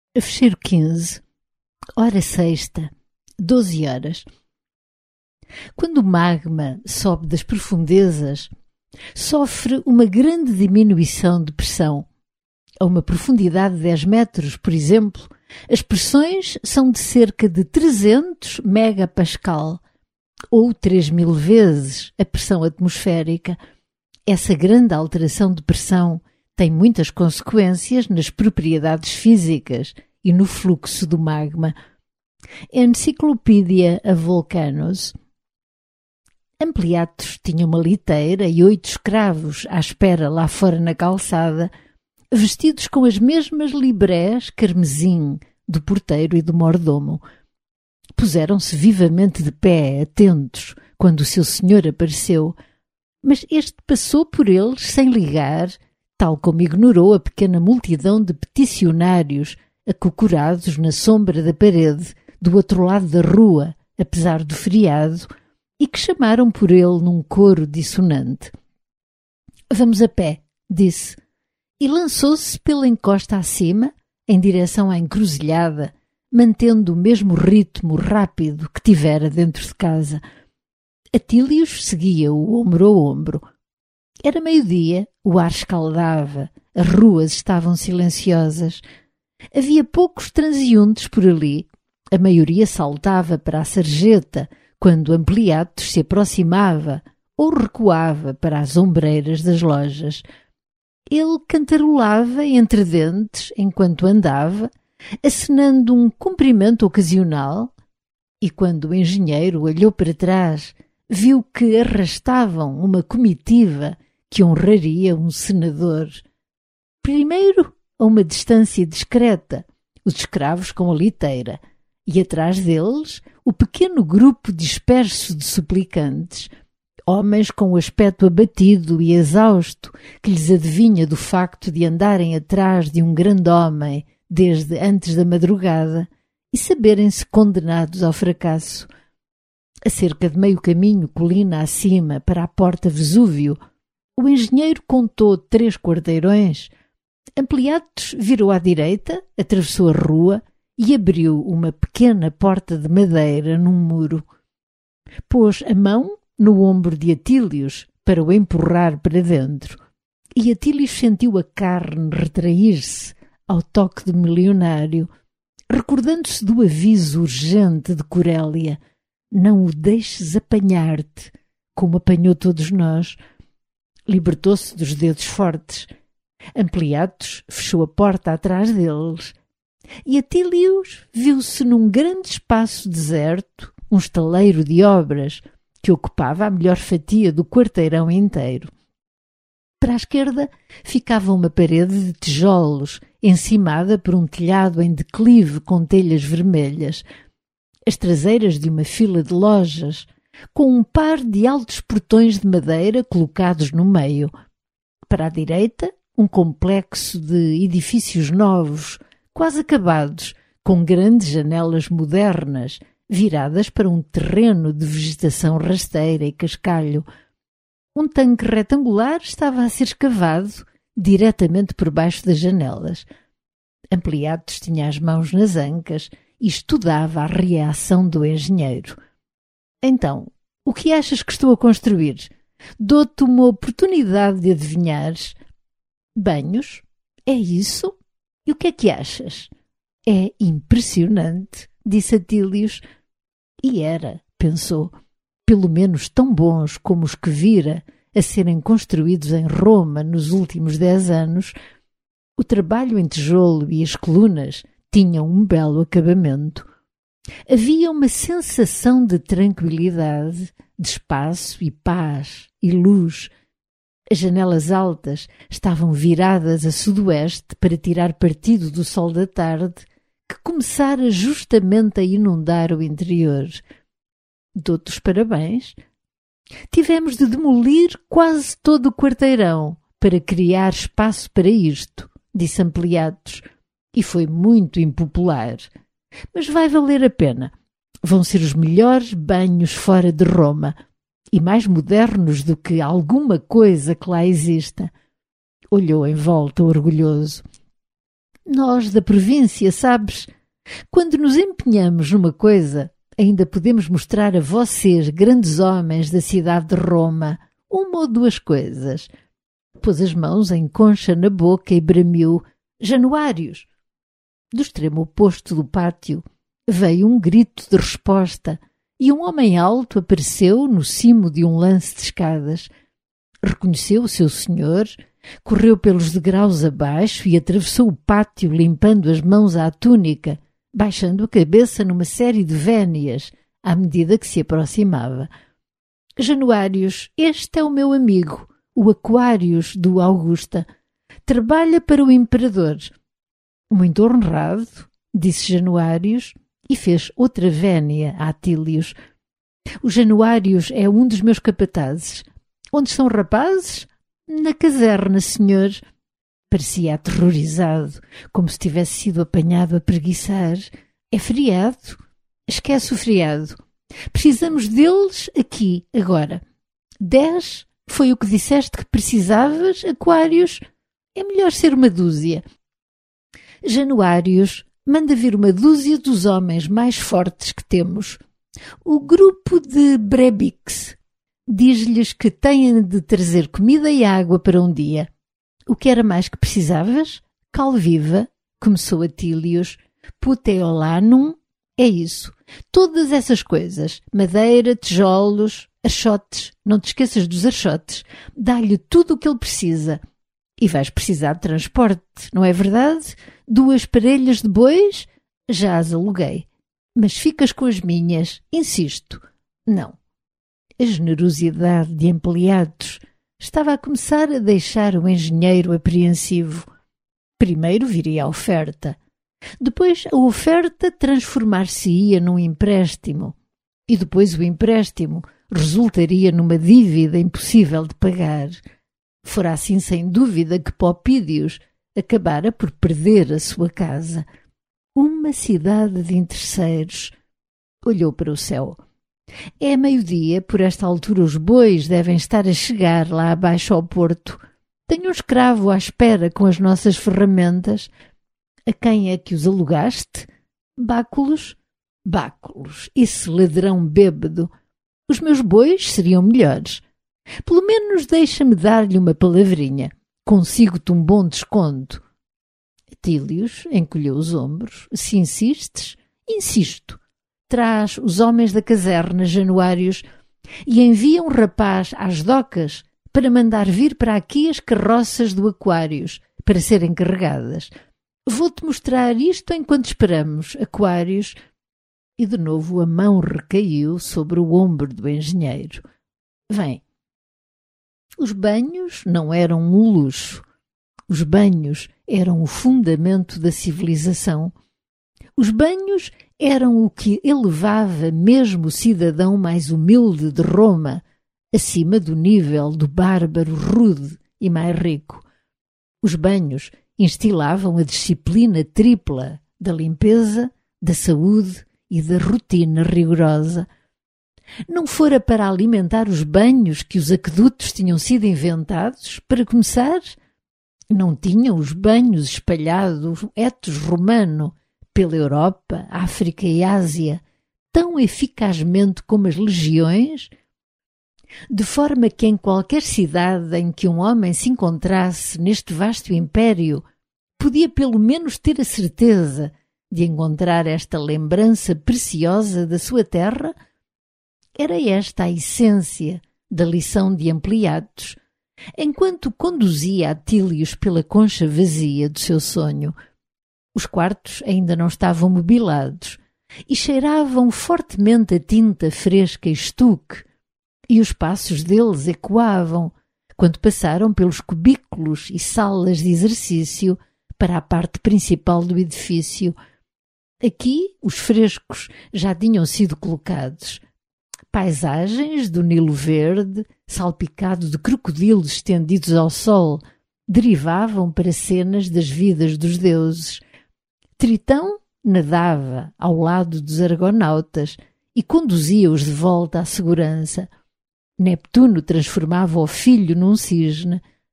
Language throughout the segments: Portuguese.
Fecheiro 15, hora sexta, 12 horas. Quando o magma sobe das profundezas, sofre uma grande diminuição de pressão. A uma profundidade de 10 metros, por exemplo, as pressões são de cerca de 300 megapascal, ou 3.000 vezes a pressão atmosférica. Essa grande alteração de pressão tem muitas consequências nas propriedades físicas e no fluxo do magma. Encyclopedia of Volcanoes. Ampliatus tinha uma liteira e 8 escravos à espera lá fora na calçada, vestidos com as mesmas librés carmesim do porteiro e do mordomo. Puseram-se vivamente de pé, atentos, quando o seu senhor apareceu, mas este passou por eles sem ligar, tal como ignorou a pequena multidão de peticionários acocorados na sombra da parede do outro lado da rua, apesar do feriado, e que chamaram por ele num coro dissonante. «Vamos a pé», disse, e lançou-se pela encosta acima, em direção à encruzilhada, mantendo o mesmo ritmo rápido que tivera dentro de casa. Atílios seguia-o ombro a ombro. Era meio-dia, o ar escaldava, as ruas estavam silenciosas. Havia poucos transeuntes por ali. A maioria saltava para a sarjeta quando Ampliatus se aproximava ou recuava para as ombreiras das lojas. Ele cantarolava entre dentes enquanto andava, acenando um cumprimento ocasional, e quando o engenheiro olhou para trás, viu que arrastavam uma comitiva que honraria um senador. Primeiro, a uma distância discreta, os escravos com a liteira, e atrás deles o pequeno grupo disperso de suplicantes, homens com o aspecto abatido e exausto que lhes adivinha do facto de andarem atrás de um grande homem desde antes da madrugada e saberem-se condenados ao fracasso. A cerca de meio caminho colina acima para a porta Vesúvio, o engenheiro contou 3 quarteirões. Ampliatus virou à direita, atravessou a rua e abriu uma pequena porta de madeira num muro. Pôs a mão no ombro de Atílios para o empurrar para dentro, e Atílios sentiu a carne retrair-se ao toque do milionário, recordando-se do aviso urgente de Corélia: «Não o deixes apanhar-te», como apanhou todos nós. Libertou-se dos dedos fortes. Ampliatus fechou a porta atrás deles, e Atílios viu-se num grande espaço deserto, um estaleiro de obras que ocupava a melhor fatia do quarteirão inteiro. Para a esquerda ficava uma parede de tijolos, encimada por um telhado em declive com telhas vermelhas, as traseiras de uma fila de lojas, com um par de altos portões de madeira colocados no meio. Para a direita, um complexo de edifícios novos, quase acabados, com grandes janelas modernas, viradas para um terreno de vegetação rasteira e cascalho. Um tanque retangular estava a ser escavado diretamente por baixo das janelas. Ampliatus tinha as mãos nas ancas e estudava a reação do engenheiro. «Então, o que achas que estou a construir? Dou-te uma oportunidade de adivinhares.» «Banhos? É isso? E o que é que achas?» «É impressionante», disse Atílios. E era, pensou, pelo menos tão bons como os que vira a serem construídos em Roma nos últimos 10 anos. O trabalho em tijolo e as colunas tinham um belo acabamento. Havia uma sensação de tranquilidade, de espaço e paz e luz. As janelas altas estavam viradas a sudoeste para tirar partido do sol da tarde, que começara justamente a inundar o interior. «Dou-te os parabéns. Tivemos de demolir quase todo o quarteirão para criar espaço para isto», disse Ampliatus, «e foi muito impopular. Mas vai valer a pena. Vão ser os melhores banhos fora de Roma e mais modernos do que alguma coisa que lá exista.» Olhou em volta orgulhoso. Nós da província, sabes, quando nos empenhamos numa coisa, ainda podemos mostrar a vocês, grandes homens da cidade de Roma, uma ou duas coisas. Pôs as mãos em concha na boca e bramiu: Januários! Do extremo oposto do pátio veio um grito de resposta e um homem alto apareceu no cimo de um lance de escadas. Reconheceu o seu senhor, correu pelos degraus abaixo e atravessou o pátio limpando as mãos à túnica, baixando a cabeça numa série de vénias à medida que se aproximava. Januários, este é o meu amigo, o Aquários do Augusta. Trabalha para o imperador. Muito honrado, disse Januários e fez outra vénia a Atílios. O Januários é um dos meus capatazes. Onde estão rapazes? Na caserna, senhor. Parecia aterrorizado, como se tivesse sido apanhado a preguiçar. É feriado? Esquece o feriado. Precisamos deles aqui, agora. 10 foi o que disseste que precisavas, Aquários? É melhor ser uma dúzia. Januários, manda vir uma dúzia dos homens mais fortes que temos. O grupo de Brebix. Diz-lhes que têm de trazer comida e água para um dia. O que era mais que precisavas? Calviva, começou Atílios. Puteolanum, é isso. Todas essas coisas. Madeira, tijolos, achotes. Não te esqueças dos achotes. Dá-lhe tudo o que ele precisa. E vais precisar de transporte, não é verdade? 2 parelhas de bois? Já as aluguei. Mas ficas com as minhas, insisto. Não. A generosidade de empleados estava a começar a deixar o engenheiro apreensivo. Primeiro viria a oferta. Depois a oferta transformar-se-ia num empréstimo. E depois o empréstimo resultaria numa dívida impossível de pagar. Fora assim sem dúvida que Popídios acabara por perder a sua casa. Uma cidade de interesseiros. Olhou para o céu. É meio-dia, por esta altura os bois devem estar a chegar lá abaixo ao porto. Tenho um escravo à espera com as nossas ferramentas. A quem é que os alugaste? Báculos? Báculos, esse ladrão bêbado. Os meus bois seriam melhores. Pelo menos deixa-me dar-lhe uma palavrinha. Consigo-te um bom desconto. Atílios encolheu os ombros. Se insistes, insisto. Traz os homens da caserna, Januários, e envia um rapaz às docas para mandar vir para aqui as carroças do Aquários, para serem carregadas. Vou-te mostrar isto enquanto esperamos, Aquários. E de novo a mão recaiu sobre o ombro do engenheiro. Vem. Os banhos não eram um luxo. Os banhos eram o fundamento da civilização. Os banhos eram o que elevava mesmo o cidadão mais humilde de Roma acima do nível do bárbaro rude e mais rico. Os banhos instilavam a disciplina tripla da limpeza, da saúde e da rotina rigorosa. Não fora para alimentar os banhos que os aquedutos tinham sido inventados, para começar? Não tinham os banhos espalhados etos romano pela Europa, África e Ásia tão eficazmente como as legiões? De forma que em qualquer cidade em que um homem se encontrasse neste vasto império, podia pelo menos ter a certeza de encontrar esta lembrança preciosa da sua terra? Era esta a essência da lição de Ampliatus, enquanto conduzia Atílios pela concha vazia do seu sonho. Os quartos ainda não estavam mobilados e cheiravam fortemente a tinta fresca e estuque, e os passos deles ecoavam quando passaram pelos cubículos e salas de exercício para a parte principal do edifício. Aqui os frescos já tinham sido colocados. Paisagens do Nilo Verde, salpicado de crocodilos estendidos ao sol, derivavam para cenas das vidas dos deuses. Tritão nadava ao lado dos argonautas e conduzia-os de volta à segurança. Neptuno transformava o filho num cisne.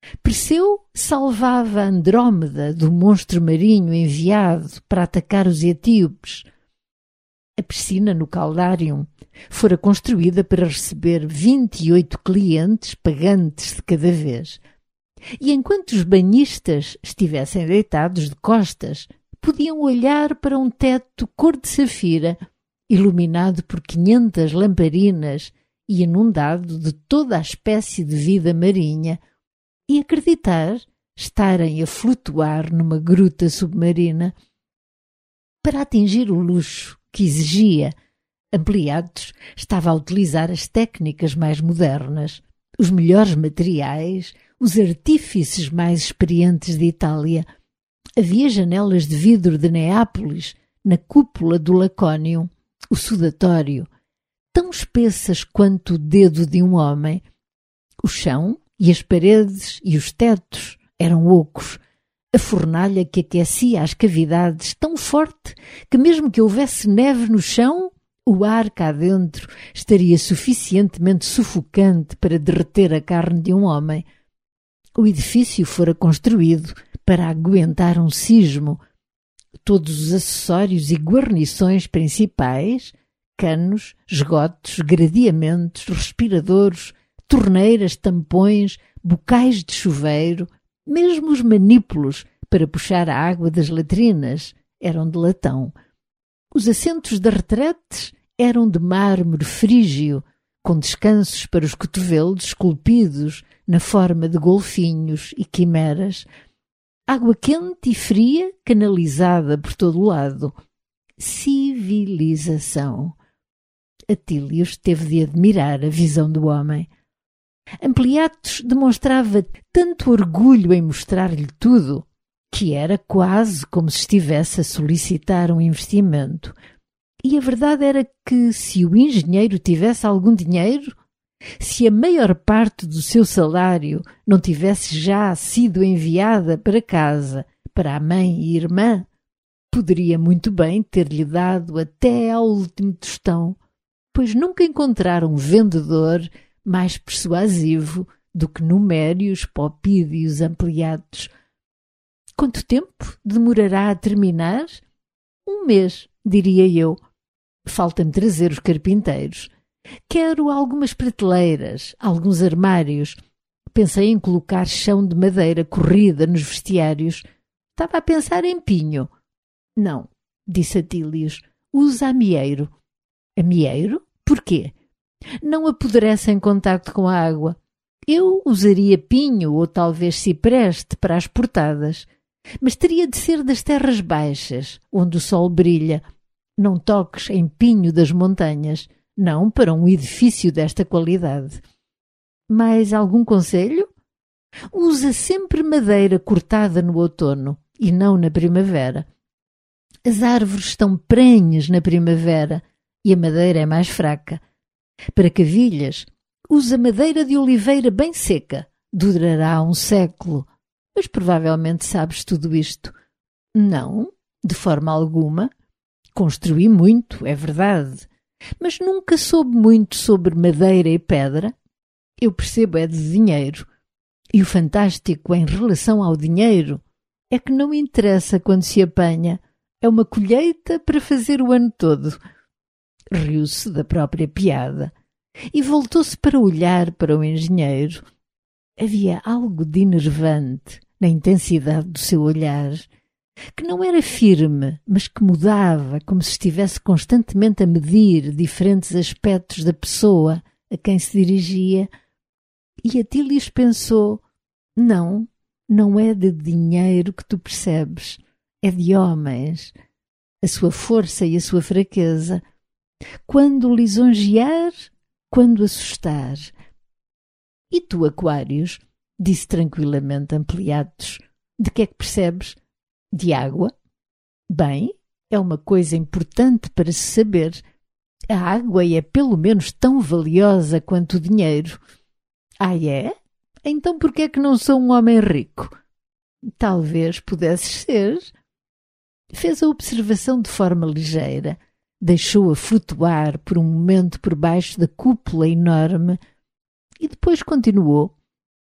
Perseu salvava Andrómeda do monstro marinho enviado para atacar os etíopes. A piscina no Caldarium fora construída para receber 28 clientes pagantes de cada vez. E enquanto os banhistas estivessem deitados de costas, podiam olhar para um teto cor de safira, iluminado por 500 lamparinas e inundado de toda a espécie de vida marinha, e acreditar estarem a flutuar numa gruta submarina. Para atingir o luxo que exigia, Ampliatus estava a utilizar as técnicas mais modernas, os melhores materiais, os artífices mais experientes de Itália. Havia janelas de vidro de Neápolis na cúpula do Lacónium, o sudatório, tão espessas quanto o dedo de um homem. O chão e as paredes e os tetos eram ocos. A fornalha que aquecia as cavidades tão forte que mesmo que houvesse neve no chão, o ar cá dentro estaria suficientemente sufocante para derreter a carne de um homem. O edifício fora construído para aguentar um sismo. Todos os acessórios e guarnições principais, canos, esgotos, gradeamentos, respiradores, torneiras, tampões, bocais de chuveiro, mesmo os manípulos para puxar a água das latrinas eram de latão. Os assentos das retretes eram de mármore frígio, com descansos para os cotovelos esculpidos na forma de golfinhos e quimeras. Água quente e fria canalizada por todo o lado. Civilização. Atílios teve de admirar a visão do homem. Ampliatus demonstrava tanto orgulho em mostrar-lhe tudo, que era quase como se estivesse a solicitar um investimento. E a verdade era que, se o engenheiro tivesse algum dinheiro, se a maior parte do seu salário não tivesse já sido enviada para casa, para a mãe e irmã, poderia muito bem ter-lhe dado até ao último tostão, pois nunca encontraram um vendedor mais persuasivo do que Numérios Popídios Ampliatus. Quanto tempo demorará a terminar? 1 mês, diria eu. Falta-me trazer os carpinteiros. Quero algumas prateleiras, alguns armários. Pensei em colocar chão de madeira corrida nos vestiários. Estava a pensar em pinho. Não, disse Atílios, usa amieiro. Amieiro? Porquê? Não apodrece em contacto com a água. Eu usaria pinho ou talvez cipreste para as portadas, mas teria de ser das terras baixas, onde o sol brilha. Não toques em pinho das montanhas, não para um edifício desta qualidade. Mais algum conselho? Usa sempre madeira cortada no outono e não na primavera. As árvores estão prenhes na primavera e a madeira é mais fraca. Para cavilhas, usa madeira de oliveira bem seca. Durará 1 século. Mas provavelmente sabes tudo isto. Não, de forma alguma. Construí muito, é verdade. Mas nunca soube muito sobre madeira e pedra. Eu percebo é de dinheiro. E o fantástico em relação ao dinheiro é que não interessa quando se apanha. É uma colheita para fazer o ano todo. Riu-se da própria piada e voltou-se para olhar para o engenheiro. Havia algo de enervante na intensidade do seu olhar, que não era firme, mas que mudava, como se estivesse constantemente a medir diferentes aspectos da pessoa a quem se dirigia. E Atílios pensou, não é de dinheiro que tu percebes, é de homens, a sua força e a sua fraqueza, quando lisonjear, quando assustar. E tu, Aquários, disse tranquilamente Ampliatus, de que é que percebes? De água? Bem, é uma coisa importante para se saber. A água é pelo menos tão valiosa quanto o dinheiro. Ah, é? Então por que é que não sou um homem rico? Talvez pudesses ser. Fez a observação de forma ligeira, deixou-a flutuar por um momento por baixo da cúpula enorme e depois continuou.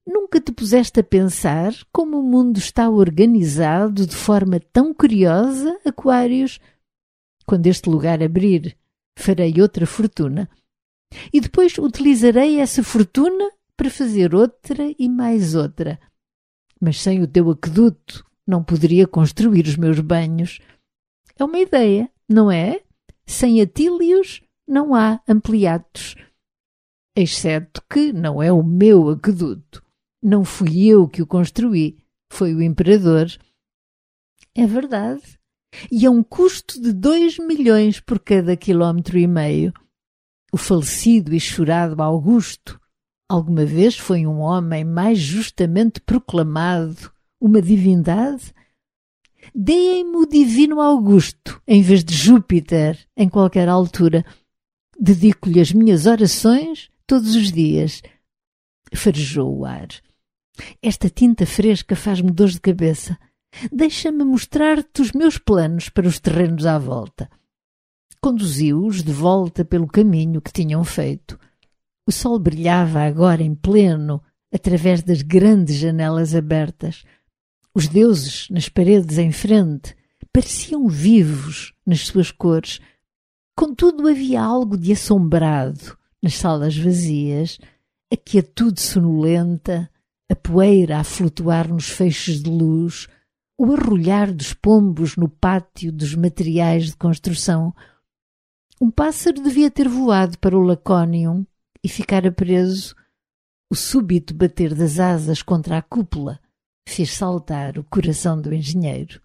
Nunca te puseste a pensar como o mundo está organizado de forma tão curiosa, Aquários? Quando este lugar abrir, farei outra fortuna. E depois utilizarei essa fortuna para fazer outra e mais outra. Mas sem o teu aqueduto não poderia construir os meus banhos. É uma ideia, não é? Sem Atílios não há Ampliatos. Exceto que não é o meu aqueduto. Não fui eu que o construí, foi o imperador. É verdade. E a um custo de 2 milhões por cada 1,5 km. O falecido e chorado Augusto alguma vez foi um homem mais justamente proclamado, uma divindade? Deem-me o divino Augusto, em vez de Júpiter, em qualquer altura. Dedico-lhe as minhas orações todos os dias. Farejou o ar. Esta tinta fresca faz-me dor de cabeça. Deixa-me mostrar-te os meus planos para os terrenos à volta. Conduziu-os de volta pelo caminho que tinham feito. O sol brilhava agora em pleno, através das grandes janelas abertas. Os deuses, nas paredes em frente, pareciam vivos nas suas cores. Contudo, havia algo de assombrado nas salas vazias, a quietude sonolenta, a poeira a flutuar nos feixes de luz, o arrulhar dos pombos no pátio dos materiais de construção. Um pássaro devia ter voado para o Lacónium e ficara preso. O súbito bater das asas contra a cúpula fez saltar o coração do engenheiro.